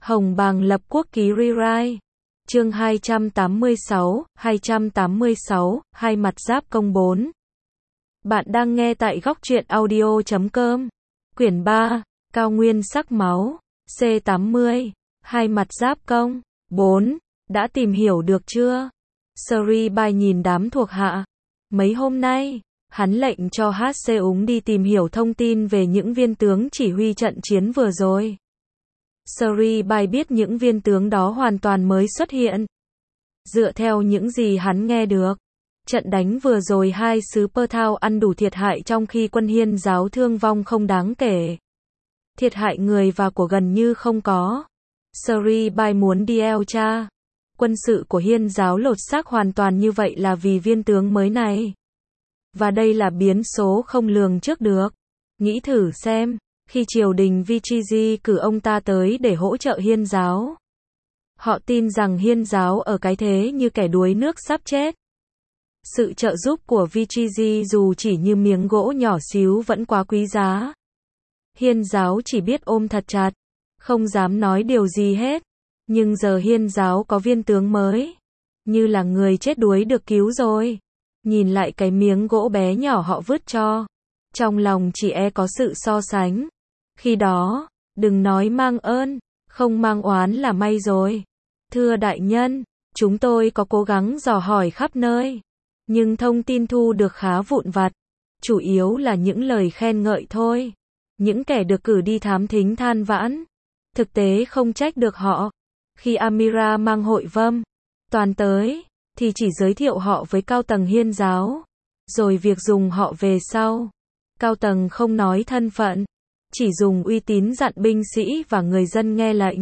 Hồng Bàng lập quốc ký rewrite. Chương 286, hai mặt giáp công 4. Bạn đang nghe tại góc truyện audio.com. Quyển 3, Cao Nguyên sắc máu, C80, hai mặt giáp công 4. Đã tìm hiểu được chưa? Sri Bai nhìn đám thuộc hạ. Mấy hôm nay, hắn lệnh cho HC Úng đi tìm hiểu thông tin về những viên tướng chỉ huy trận chiến vừa rồi. Sri Bai biết những viên tướng đó hoàn toàn mới xuất hiện. Dựa theo những gì hắn nghe được, trận đánh vừa rồi hai xứ Pơ Thao ăn đủ thiệt hại trong khi quân Hiên giáo thương vong không đáng kể. Thiệt hại người và của gần như không có. Sri Bai muốn đi điều tra. Quân sự của Hiên giáo lột xác hoàn toàn như vậy là vì viên tướng mới này. Và đây là biến số không lường trước được. Nghĩ thử xem, khi triều đình Vichiji cử ông ta tới để hỗ trợ Hiên giáo. Họ tin rằng Hiên giáo ở cái thế như kẻ đuối nước sắp chết. Sự trợ giúp của Vichiji dù chỉ như miếng gỗ nhỏ xíu vẫn quá quý giá. Hiên giáo chỉ biết ôm thật chặt, không dám nói điều gì hết. Nhưng giờ Hiên giáo có viên tướng mới, như là người chết đuối được cứu rồi. Nhìn lại cái miếng gỗ bé nhỏ họ vứt cho, trong lòng chỉ có sự so sánh. Khi đó, đừng nói mang ơn, không mang oán là may rồi. Thưa đại nhân, chúng tôi có cố gắng dò hỏi khắp nơi, nhưng thông tin thu được khá vụn vặt, chủ yếu là những lời khen ngợi thôi. Những kẻ được cử đi thám thính than vãn, thực tế không trách được họ. Khi Amira mang hội vâm toàn tới, thì chỉ giới thiệu họ với cao tầng Hiên giáo, rồi việc dùng họ về sau. Cao tầng không nói thân phận, chỉ dùng uy tín dặn binh sĩ và người dân nghe lệnh.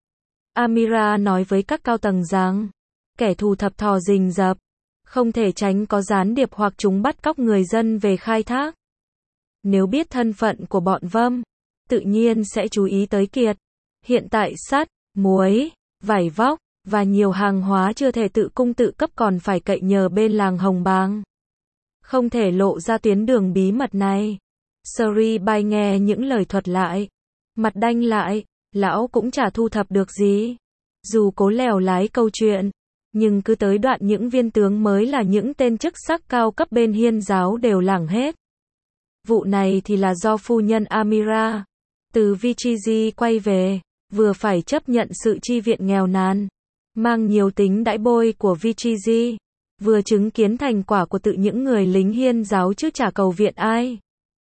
Amira nói với các cao tầng rằng, kẻ thù thập thò rình rập, không thể tránh có gián điệp hoặc chúng bắt cóc người dân về khai thác. Nếu biết thân phận của bọn vâm, tự nhiên sẽ chú ý tới kiệt. Hiện tại sắt, muối, vải vóc, và nhiều hàng hóa chưa thể tự cung tự cấp còn phải cậy nhờ bên làng Hồng Bàng. Không thể lộ ra tuyến đường bí mật này. Sri Bai nghe những lời thuật lại, mặt đanh lại, lão cũng chả thu thập được gì. Dù cố lèo lái câu chuyện, nhưng cứ tới đoạn những viên tướng mới là những tên chức sắc cao cấp bên Hiên giáo đều lảng hết. Vụ này thì là do phu nhân Amira từ Vichiji quay về, vừa phải chấp nhận sự chi viện nghèo nàn, mang nhiều tính đãi bôi của Vichiji, vừa chứng kiến thành quả của tự những người lính Hiên giáo chứ chả cầu viện ai.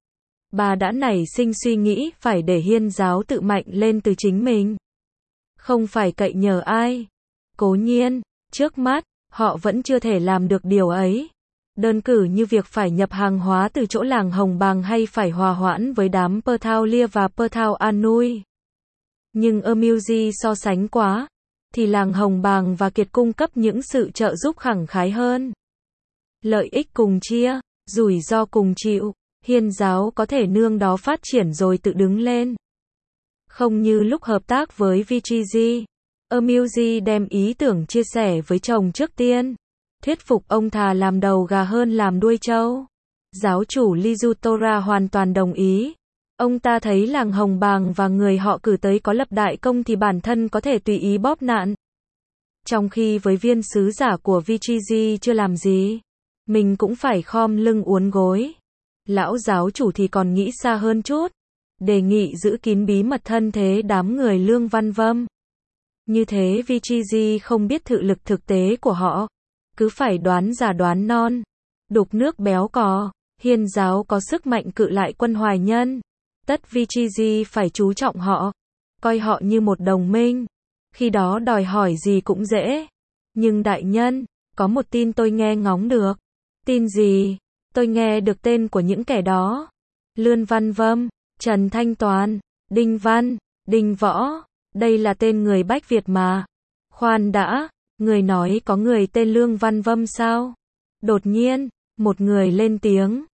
Bà đã nảy sinh suy nghĩ phải để Hiên giáo tự mạnh lên từ chính mình, không phải cậy nhờ ai. Cố nhiên, trước mắt, họ vẫn chưa thể làm được điều ấy. Đơn cử như việc phải nhập hàng hóa từ chỗ làng Hồng Bàng hay phải hòa hoãn với đám Pơ Thao Lia và Pơ Thao Anui. Nhưng Amuji so sánh quá, thì làng Hồng Bàng và Kiệt cung cấp những sự trợ giúp khẳng khái hơn. Lợi ích cùng chia, rủi ro cùng chịu, Hiên giáo có thể nương đó phát triển rồi tự đứng lên. Không như lúc hợp tác với Vichiji, Amuji đem ý tưởng chia sẻ với chồng trước tiên. Thuyết phục ông thà làm đầu gà hơn làm đuôi trâu. Giáo chủ Lizutora hoàn toàn đồng ý. Ông ta thấy làng Hồng Bàng và người họ cử tới có lập đại công thì bản thân có thể tùy ý bóp nạn. Trong khi với viên sứ giả của Vichiji chưa làm gì, mình cũng phải khom lưng uốn gối. Lão giáo chủ thì còn nghĩ xa hơn chút, đề nghị giữ kín bí mật thân thế đám người Lương Văn Vâm. Như thế Vichiji không biết thực lực thực tế của họ, cứ phải đoán già đoán non, đục nước béo cò. Hiên giáo có sức mạnh cự lại quân Hoài Nhân, tất Vichiji phải chú trọng họ, coi họ như một đồng minh, khi đó đòi hỏi gì cũng dễ. Nhưng đại nhân, có một tin tôi nghe ngóng được. Tin gì? Tôi nghe được tên của những kẻ đó. Lương Văn Vâm, Trần Thanh Toàn, Đinh Văn, Đinh Võ, đây là tên người Bách Việt mà. Khoan đã, người nói có người tên Lương Văn Vâm sao? Đột nhiên, một người lên tiếng,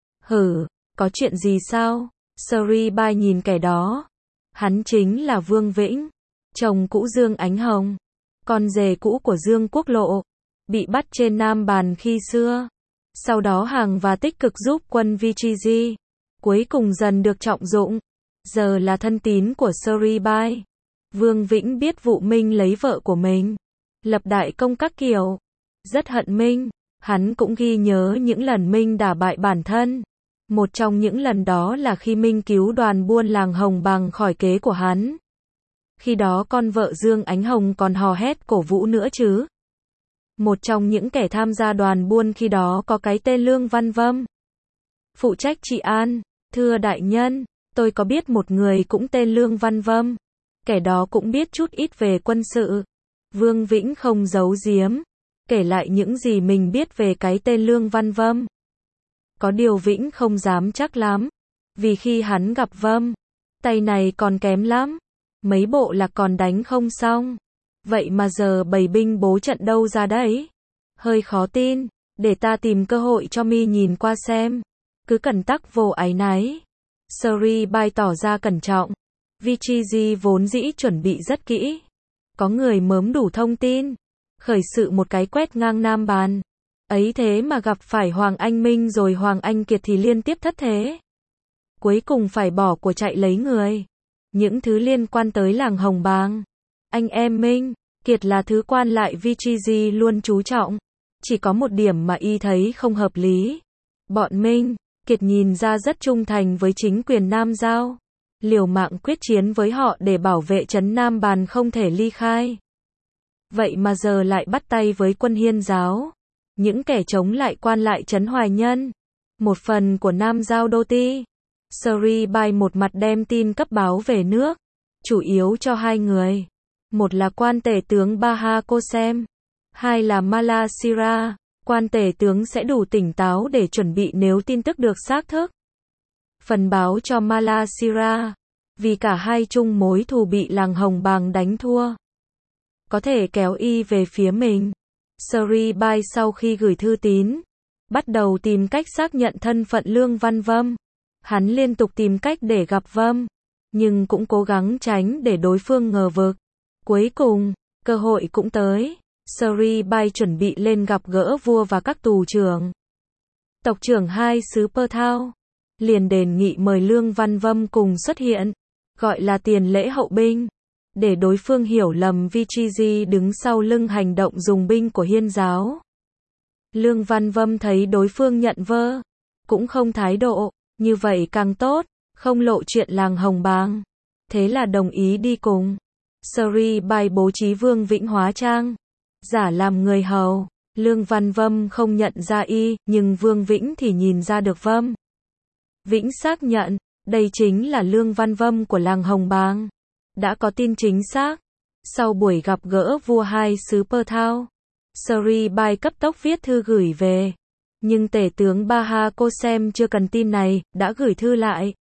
có chuyện gì sao? Sri Bai nhìn kẻ đó. Hắn chính là Vương Vĩnh, chồng cũ Dương Ánh Hồng, con rể cũ của Dương Quốc Lộ, bị bắt trên Nam Bàn khi xưa. Sau đó hàng và tích cực giúp quân Vichiji, cuối cùng dần được trọng dụng. Giờ là thân tín của Sri Bai. Vương Vĩnh biết vụ Minh lấy vợ của mình, lập đại công các kiểu, rất hận Minh. Hắn cũng ghi nhớ những lần Minh đả bại bản thân. Một trong những lần đó là khi Minh cứu đoàn buôn làng Hồng Bàng khỏi kế của hắn. Khi đó con vợ Dương Ánh Hồng còn hò hét cổ vũ nữa chứ. Một trong những kẻ tham gia đoàn buôn khi đó có cái tên Lương Văn Vâm, phụ trách trị an. Thưa đại nhân, tôi có biết một người cũng tên Lương Văn Vâm. Kẻ đó cũng biết chút ít về quân sự. Vương Vĩnh không giấu giếm, kể lại những gì mình biết về cái tên Lương Văn Vâm. Có điều Vĩnh không dám chắc lắm, vì khi hắn gặp Vâm, tay này còn kém lắm, mấy bộ là còn đánh không xong. Vậy mà giờ bày binh bố trận đâu ra đấy? Hơi khó tin, để ta tìm cơ hội cho mi nhìn qua xem. Cứ cẩn tắc vô áy náy. Sri Bai tỏ ra cẩn trọng. Vichiji vốn dĩ chuẩn bị rất kỹ. Có người mớm đủ thông tin, khởi sự một cái quét ngang Nam Bàn. Ấy thế mà gặp phải Hoàng Anh Minh rồi Hoàng Anh Kiệt thì liên tiếp thất thế. Cuối cùng phải bỏ của chạy lấy người. Những thứ liên quan tới làng Hồng Bàng, anh em Minh, Kiệt là thứ quan lại Vichiji luôn chú trọng. Chỉ có một điểm mà y thấy không hợp lý. Bọn Minh, Kiệt nhìn ra rất trung thành với chính quyền Nam Giao, liều mạng quyết chiến với họ để bảo vệ trấn Nam Bàn không thể ly khai. Vậy mà giờ lại bắt tay với quân Hiên giáo, những kẻ chống lại quan lại trấn Hoài Nhân, một phần của Nam Giao Đô Ti. Sri Bai một mặt đem tin cấp báo về nước, chủ yếu cho hai người. Một là quan tể tướng Baha Kosem, hai là Mala Sira. Quan tể tướng sẽ đủ tỉnh táo để chuẩn bị nếu tin tức được xác thực. Phần báo cho Mala Sira, vì cả hai chung mối thù bị làng Hồng Bàng đánh thua, có thể kéo y về phía mình. Sri Bai sau khi gửi thư tín, bắt đầu tìm cách xác nhận thân phận Lương Văn Vâm. Hắn liên tục tìm cách để gặp Vâm, nhưng cũng cố gắng tránh để đối phương ngờ vực. Cuối cùng, cơ hội cũng tới. Sri Bai chuẩn bị lên gặp gỡ vua và các tù trưởng. Tộc trưởng hai xứ Perthao liền đề nghị mời Lương Văn Vâm cùng xuất hiện, gọi là tiền lễ hậu binh, để đối phương hiểu lầm Vichiji đứng sau lưng hành động dùng binh của Hiên giáo. Lương Văn Vâm thấy đối phương nhận vơ, cũng không thái độ, như vậy càng tốt, không lộ chuyện làng Hồng Bàng. Thế là đồng ý đi cùng. Sri Bai bố trí Vương Vĩnh hóa trang, giả làm người hầu. Lương Văn Vâm không nhận ra y, nhưng Vương Vĩnh thì nhìn ra được Vâm. Vĩnh xác nhận, đây chính là Lương Văn Vâm của làng Hồng Bàng. Đã có tin chính xác. Sau buổi gặp gỡ vua hai xứ Perthao, Sri Bai cấp tốc viết thư gửi về. Nhưng tể tướng Baha Kosem chưa cần tin này, đã gửi thư lại.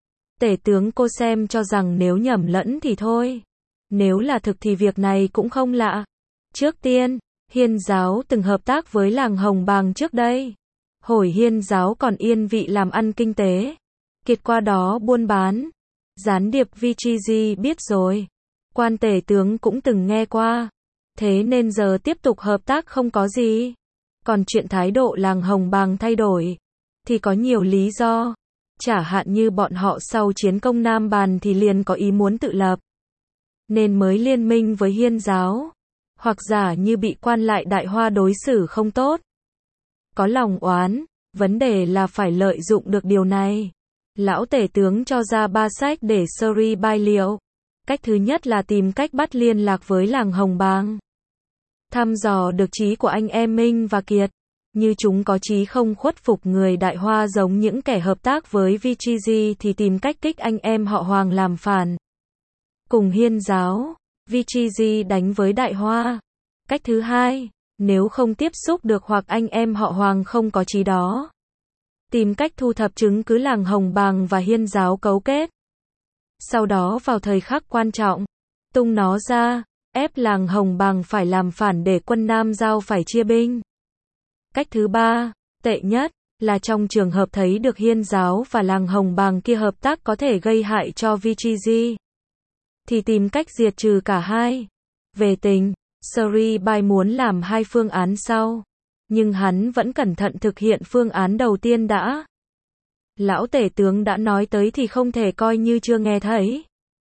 Tể tướng Kosem cho rằng nếu nhầm lẫn thì thôi. Nếu là thực thì việc này cũng không lạ. Trước tiên, Hiên giáo từng hợp tác với làng Hồng Bàng trước đây. Hồi Hiên giáo còn yên vị làm ăn kinh tế, Kiệt qua đó buôn bán. Gián điệp Vichiji biết rồi. Quan tể tướng cũng từng nghe qua. Thế nên giờ tiếp tục hợp tác không có gì. Còn chuyện thái độ làng Hồng Bàng thay đổi, thì có nhiều lý do. Chả hạn như bọn họ sau chiến công Nam Bàn thì liền có ý muốn tự lập, nên mới liên minh với Hiên giáo. Hoặc giả như bị quan lại Đại Hoa đối xử không tốt, có lòng oán. Vấn đề là phải lợi dụng được điều này. Lão tể tướng cho ra 3 sách để Sri Bai liệu. Cách thứ nhất là tìm cách bắt liên lạc với làng Hồng Bàng, thăm dò được chí của anh em Minh và Kiệt. Như chúng có chí không khuất phục người Đại Hoa giống những kẻ hợp tác với Vichiji thì tìm cách kích anh em họ Hoàng làm phản. Cùng Hiên giáo, Vichiji đánh với Đại Hoa. Cách thứ hai, nếu không tiếp xúc được hoặc anh em họ Hoàng không có chí đó, tìm cách thu thập chứng cứ làng Hồng Bàng và Hiên giáo cấu kết. Sau đó vào thời khắc quan trọng, tung nó ra, ép làng Hồng Bàng phải làm phản để quân Nam Giao phải chia binh. Cách thứ ba, tệ nhất, là trong trường hợp thấy được Hiên giáo và làng Hồng Bàng kia hợp tác có thể gây hại cho Vichiji, thì tìm cách diệt trừ cả hai. Về tình, Sri Bai muốn làm hai phương án sau, nhưng hắn vẫn cẩn thận thực hiện phương án đầu tiên đã. Lão tể tướng đã nói tới thì không thể coi như chưa nghe thấy.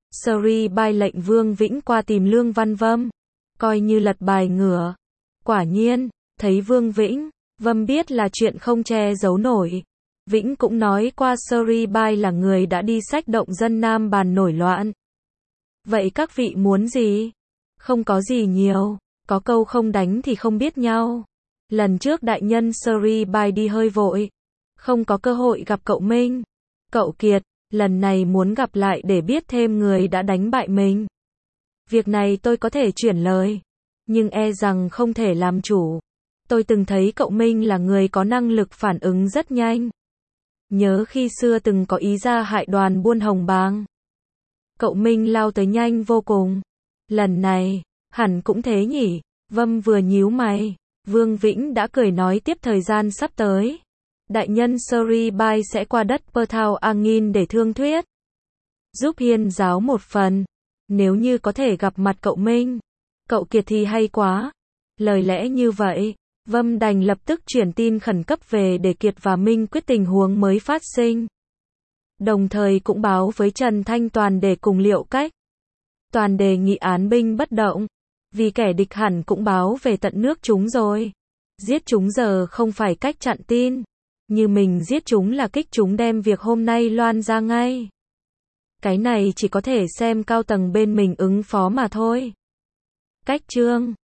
Sri Bai lệnh Vương Vĩnh qua tìm Lương Văn Vâm, coi như lật bài ngửa. Quả nhiên, thấy Vương Vĩnh, Vâm biết là chuyện không che giấu nổi. Vĩnh cũng nói qua Sri Bai là người đã đi xách động dân Nam bàn nổi loạn. Vậy các vị muốn gì? Không có gì nhiều, có câu không đánh thì không biết nhau. Lần trước đại nhân Sri Bai đi hơi vội, không có cơ hội gặp cậu Minh. Cậu Kiệt, lần này muốn gặp lại để biết thêm người đã đánh bại mình. Việc này tôi có thể chuyển lời, nhưng e rằng không thể làm chủ. Tôi từng thấy cậu Minh là người có năng lực phản ứng rất nhanh. Nhớ khi xưa từng có ý ra hại đoàn buôn Hồng Bàng. Cậu Minh lao tới nhanh vô cùng. Lần này, hẳn cũng thế nhỉ? Vâm vừa nhíu mày. Vương Vĩnh đã cười nói tiếp thời gian sắp tới. Đại nhân Sri Bai sẽ qua đất Perthao Angin để thương thuyết. Giúp Hiên giáo một phần. Nếu như có thể gặp mặt cậu Minh, cậu Kiệt thì hay quá. Lời lẽ như vậy, Vâm đành lập tức chuyển tin khẩn cấp về để Kiệt và Minh quyết tình huống mới phát sinh. Đồng thời cũng báo với Trần Thanh Toàn để cùng liệu cách. Toàn đề nghị án binh bất động, vì kẻ địch hẳn cũng báo về tận nước chúng rồi. Giết chúng giờ không phải cách chặn tin, như mình giết chúng là kích chúng đem việc hôm nay loan ra ngay. Cái này chỉ có thể xem cao tầng bên mình ứng phó mà thôi. Cách chương